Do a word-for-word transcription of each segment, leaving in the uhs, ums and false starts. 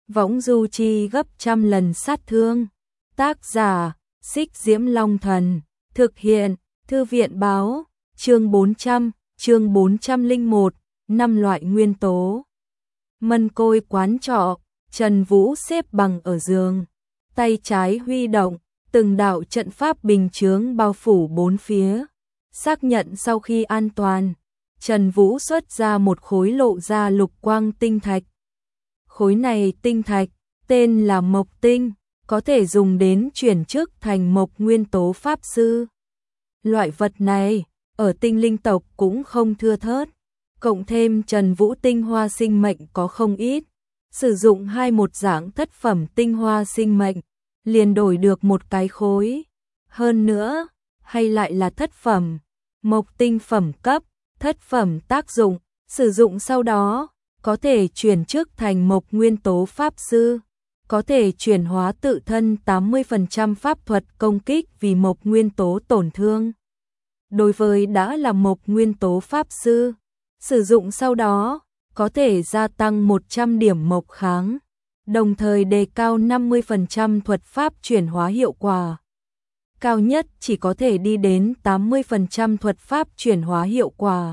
võng du chi gấp trăm lần sát thương. Tác giả, Xích Diễm Long Thần, thực hiện, Thư viện báo, chương bốn trăm, chương bốn trăm lẻ một, năm loại nguyên tố. Mân Côi quán trọ, Trần Vũ xếp bằng ở giường, tay trái huy động, từng đạo trận pháp bình chướng bao phủ bốn phía. Xác nhận sau khi an toàn, Trần Vũ xuất ra một khối lộ ra lục quang tinh thạch. Khối này tinh thạch, tên là Mộc Tinh, có thể dùng đến chuyển chức thành Mộc Nguyên Tố Pháp Sư. Loại vật này, ở tinh linh tộc cũng không thưa thớt, cộng thêm Trần Vũ tinh hoa sinh mệnh có không ít. Sử dụng hai một dạng thất phẩm tinh hoa sinh mệnh, liền đổi được một cái khối. Hơn nữa, hay lại là thất phẩm, mộc tinh phẩm cấp, thất phẩm tác dụng, sử dụng sau đó, có thể chuyển chức thành Mộc Nguyên Tố Pháp Sư, có thể chuyển hóa tự thân tám mươi phần trăm pháp thuật công kích vì Mộc Nguyên Tố tổn thương. Đối với đã là Mộc Nguyên Tố Pháp Sư, sử dụng sau đó, có thể gia tăng một trăm điểm mộc kháng, đồng thời đề cao năm mươi phần trăm thuật pháp chuyển hóa hiệu quả. Cao nhất chỉ có thể đi đến tám mươi phần trăm thuật pháp chuyển hóa hiệu quả.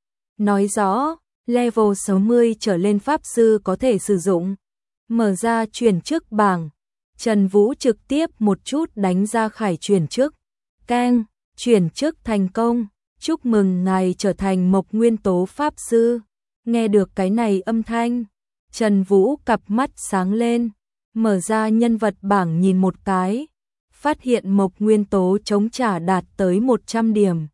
Nói rõ, level sáu mươi trở lên Pháp Sư có thể sử dụng. Mở ra chuyển chức bảng, Trần Vũ trực tiếp một chút đánh ra khải chuyển chức. Keng, chuyển chức thành công, chúc mừng ngài trở thành Mộc Nguyên Tố Pháp Sư. Nghe được cái này âm thanh, Trần Vũ cặp mắt sáng lên, mở ra nhân vật bảng nhìn một cái, phát hiện Mộc Nguyên Tố chống trả đạt tới một trăm điểm.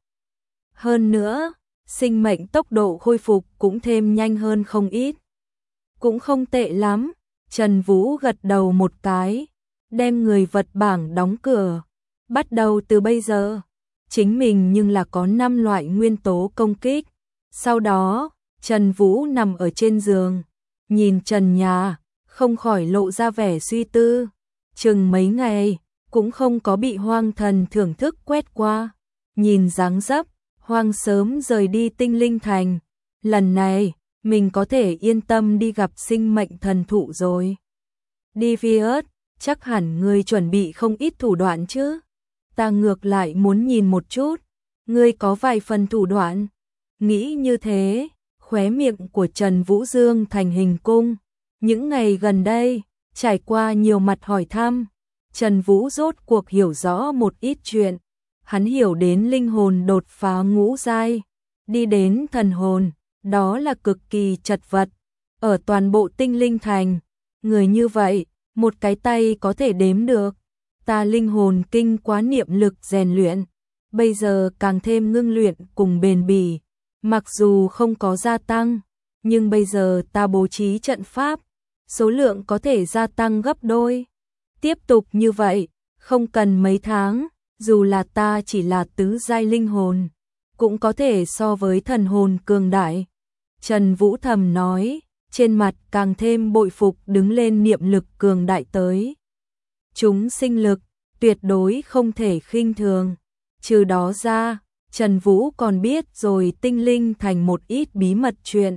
Hơn nữa, sinh mệnh tốc độ khôi phục cũng thêm nhanh hơn không ít. Cũng không tệ lắm, Trần Vũ gật đầu một cái, đem người vật bảng đóng cửa. Bắt đầu từ bây giờ, chính mình nhưng là có năm loại nguyên tố công kích. Sau đó, Trần Vũ nằm ở trên giường, nhìn trần nhà, không khỏi lộ ra vẻ suy tư. Chừng mấy ngày, cũng không có bị Hoang Thần thưởng thức quét qua. Nhìn dáng dấp, Hoang sớm rời đi Tinh Linh Thành. Lần này, mình có thể yên tâm đi gặp sinh mệnh thần thụ rồi. Devious, chắc hẳn ngươi chuẩn bị không ít thủ đoạn chứ? Ta ngược lại muốn nhìn một chút, ngươi có vài phần thủ đoạn. Nghĩ như thế, khóe miệng của Trần Vũ Dương thành hình cung. Những ngày gần đây, trải qua nhiều mặt hỏi thăm, Trần Vũ rốt cuộc hiểu rõ một ít chuyện. Hắn hiểu đến linh hồn đột phá ngũ giai, đi đến thần hồn, đó là cực kỳ chật vật. Ở toàn bộ Tinh Linh Thành, người như vậy, một cái tay có thể đếm được. Ta linh hồn kinh quá niệm lực rèn luyện, bây giờ càng thêm ngưng luyện cùng bền bỉ. Mặc dù không có gia tăng, nhưng bây giờ ta bố trí trận pháp, số lượng có thể gia tăng gấp đôi. Tiếp tục như vậy, không cần mấy tháng, dù là ta chỉ là tứ giai linh hồn, cũng có thể so với thần hồn cường đại. Trần Vũ thầm nói, trên mặt càng thêm bội phục đứng lên niệm lực cường đại tới. Chúng sinh lực, tuyệt đối không thể khinh thường. Trừ đó ra, Trần Vũ còn biết rồi Tinh Linh Thành một ít bí mật chuyện.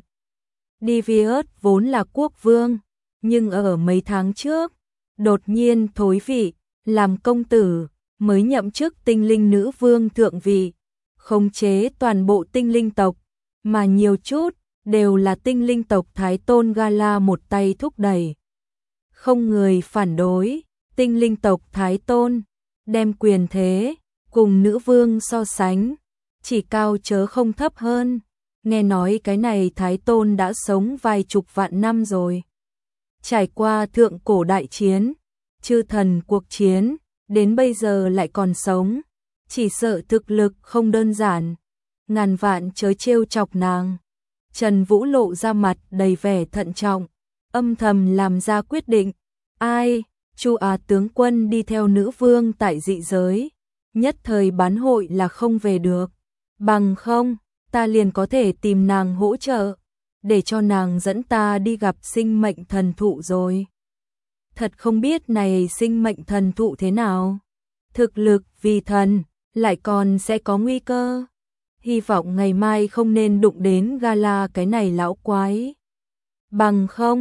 Devious vốn là quốc vương, nhưng ở mấy tháng trước, đột nhiên thối vị, làm công tử, mới nhậm chức tinh linh nữ vương thượng vị, khống chế toàn bộ tinh linh tộc, mà nhiều chút, đều là tinh linh tộc Thái Tôn Gala một tay thúc đẩy. Không người phản đối, tinh linh tộc Thái Tôn, đem quyền thế, cùng nữ vương so sánh, chỉ cao chớ không thấp hơn. Nghe nói cái này Thái Tôn đã sống vài chục vạn năm rồi. Trải qua thượng cổ đại chiến, chư thần cuộc chiến, đến bây giờ lại còn sống, chỉ sợ thực lực không đơn giản. Ngàn vạn chớ trêu chọc nàng. Trần Vũ lộ ra mặt đầy vẻ thận trọng, âm thầm làm ra quyết định. Ai, Chu Á tướng quân đi theo nữ vương tại dị giới, nhất thời bán hội là không về được. Bằng không, ta liền có thể tìm nàng hỗ trợ, để cho nàng dẫn ta đi gặp sinh mệnh thần thụ rồi. Thật không biết này sinh mệnh thần thụ thế nào. Thực lực vì thần, lại còn sẽ có nguy cơ. Hy vọng ngày mai không nên đụng đến Gala cái này lão quái. Bằng không,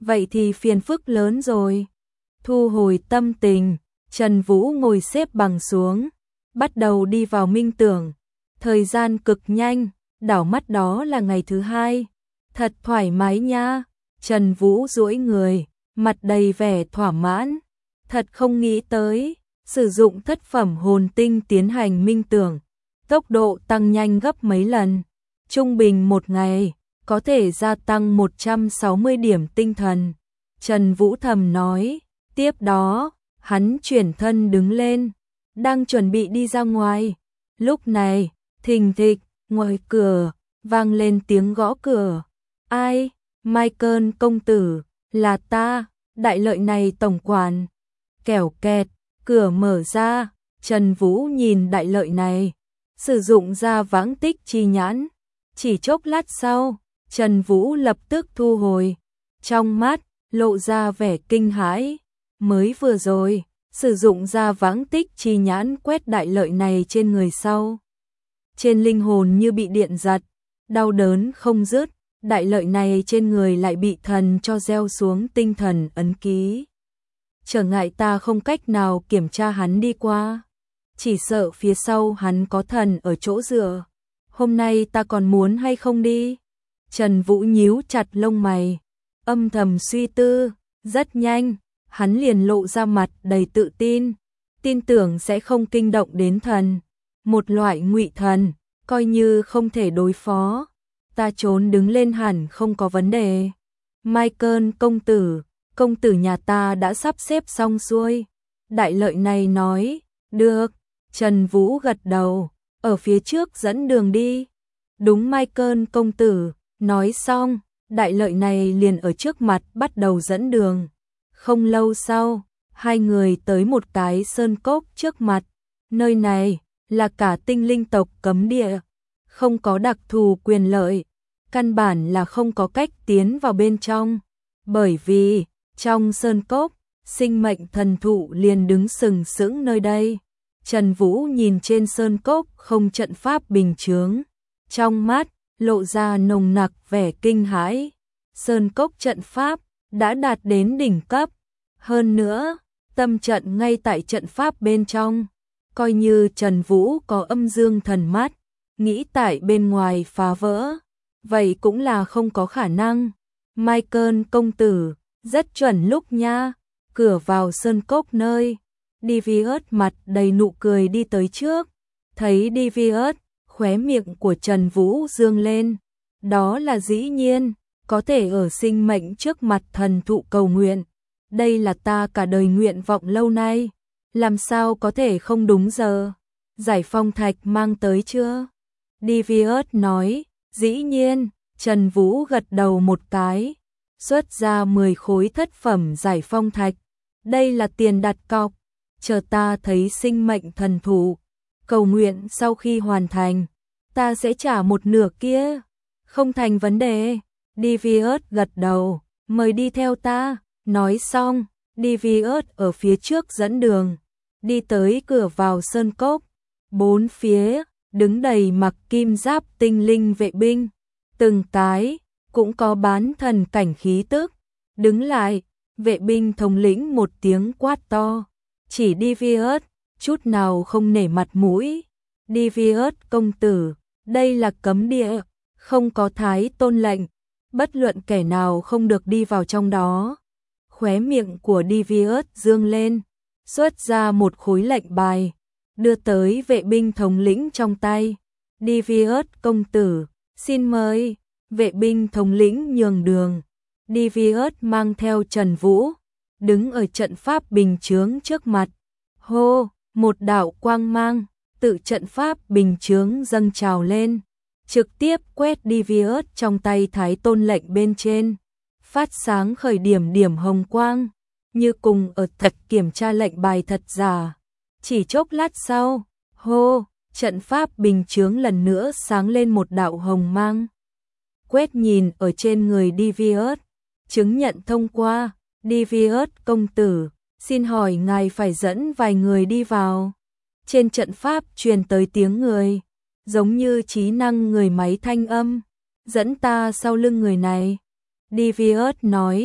vậy thì phiền phức lớn rồi. Thu hồi tâm tình, Trần Vũ ngồi xếp bằng xuống, bắt đầu đi vào minh tưởng. Thời gian cực nhanh, đảo mắt đó là ngày thứ hai. Thật thoải mái nha. Trần Vũ duỗi người, mặt đầy vẻ thỏa mãn. Thật không nghĩ tới, sử dụng thất phẩm hồn tinh tiến hành minh tưởng, tốc độ tăng nhanh gấp mấy lần. Trung bình một ngày, có thể gia tăng một trăm sáu mươi điểm tinh thần. Trần Vũ thầm nói, tiếp đó, hắn chuyển thân đứng lên, đang chuẩn bị đi ra ngoài. Lúc này, thình thịch, ngoài cửa, vang lên tiếng gõ cửa. Ai? Michael công tử, là ta, Đại Lợi này tổng quản. Kẻo kẹt, cửa mở ra, Trần Vũ nhìn Đại Lợi này, sử dụng ra vãng tích chi nhãn. Chỉ chốc lát sau, Trần Vũ lập tức thu hồi, trong mắt lộ ra vẻ kinh hãi. Mới vừa rồi, sử dụng ra vãng tích chi nhãn quét Đại Lợi này trên người sau. Trên linh hồn như bị điện giật, đau đớn không dứt. Đại Lợi này trên người lại bị thần cho gieo xuống tinh thần ấn ký. Trở ngại ta không cách nào kiểm tra hắn đi qua. Chỉ sợ phía sau hắn có thần ở chỗ dựa. Hôm nay ta còn muốn hay không đi? Trần Vũ nhíu chặt lông mày, âm thầm suy tư. Rất nhanh, hắn liền lộ ra mặt đầy tự tin, tin tưởng sẽ không kinh động đến thần. Một loại ngụy thần, coi như không thể đối phó. Ta trốn đứng lên hẳn không có vấn đề. Michael công tử, công tử nhà ta đã sắp xếp xong xuôi. Đại Lợi này nói, được. Trần Vũ gật đầu, ở phía trước dẫn đường đi. Đúng Michael công tử, nói xong, Đại Lợi này liền ở trước mặt bắt đầu dẫn đường. Không lâu sau, hai người tới một cái sơn cốc trước mặt. Nơi này là cả tinh linh tộc cấm địa, không có đặc thù quyền lợi, căn bản là không có cách tiến vào bên trong. Bởi vì, trong sơn cốc, sinh mệnh thần thụ liền đứng sừng sững nơi đây. Trần Vũ nhìn trên sơn cốc không trận pháp bình chướng, trong mắt lộ ra nồng nặc vẻ kinh hãi. Sơn cốc trận pháp đã đạt đến đỉnh cấp, hơn nữa, tâm trận ngay tại trận pháp bên trong. Coi như Trần Vũ có âm dương thần mắt, nghĩ tại bên ngoài phá vỡ, vậy cũng là không có khả năng. Michael công tử, rất chuẩn lúc nha. Cửa vào sơn cốc nơi, Devious mặt đầy nụ cười đi tới trước. Thấy Devious, khóe miệng của Trần Vũ dương lên. Đó là dĩ nhiên, có thể ở sinh mệnh trước mặt thần thụ cầu nguyện. Đây là ta cả đời nguyện vọng lâu nay, làm sao có thể không đúng giờ. Giải phong thạch mang tới chưa? Devious nói, dĩ nhiên. Trần Vũ gật đầu một cái, xuất ra mười khối thất phẩm giải phong thạch. Đây là tiền đặt cọc, chờ ta thấy sinh mệnh thần thụ cầu nguyện sau khi hoàn thành, ta sẽ trả một nửa kia. Không thành vấn đề. Devious gật đầu, mời đi theo ta. Nói xong, Devious ở phía trước dẫn đường, đi tới cửa vào sơn cốc. Bốn phía đứng đầy mặc kim giáp tinh linh vệ binh, từng cái cũng có bán thần cảnh khí tức. Đứng lại, vệ binh thống lĩnh một tiếng quát to, chỉ Devious, chút nào không nể mặt mũi. Devious công tử, đây là cấm địa, không có thái tôn lệnh, bất luận kẻ nào không được đi vào trong đó. Khóe miệng của Devious dương lên, xuất ra một khối lệnh bài, đưa tới vệ binh thống lĩnh trong tay. Devious công tử, xin mời. Vệ binh thống lĩnh nhường đường. Devious mang theo Trần Vũ, đứng ở trận pháp bình chướng trước mặt. Hô, một đạo quang mang, tự trận pháp bình chướng dâng trào lên, trực tiếp quét Devious trong tay thái tôn lệnh bên trên. Phát sáng khởi điểm điểm hồng quang, như cùng ở thật kiểm tra lệnh bài thật giả. Chỉ chốc lát sau, hô, trận pháp bình chướng lần nữa sáng lên một đạo hồng mang. Quét nhìn ở trên người Devious, chứng nhận thông qua. Devious công tử, xin hỏi ngài phải dẫn vài người đi vào. Trên trận pháp truyền tới tiếng người, giống như trí năng người máy thanh âm, dẫn ta sau lưng người này. Devious nói,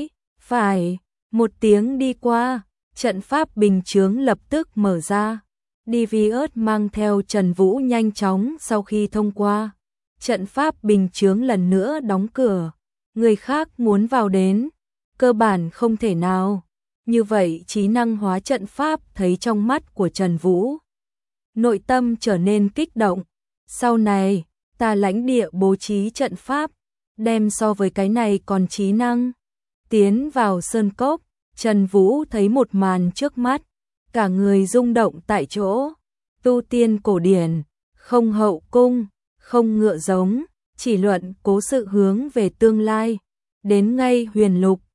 Phải, một tiếng đi qua, trận pháp bình chướng lập tức mở ra. Divius mang theo Trần Vũ nhanh chóng sau khi thông qua. Trận pháp bình chướng lần nữa đóng cửa. Người khác muốn vào đến, cơ bản không thể nào. Như vậy trí năng hóa trận pháp thấy trong mắt của Trần Vũ. Nội tâm trở nên kích động. Sau này, ta lãnh địa bố trí trận pháp, đem so với cái này còn trí năng. Tiến vào sơn cốc, Trần Vũ thấy một màn trước mắt, cả người rung động tại chỗ. Tu tiên cổ điển, không hậu cung, không ngựa giống, chỉ luận cố sự hướng về tương lai. Đến ngay huyền lục,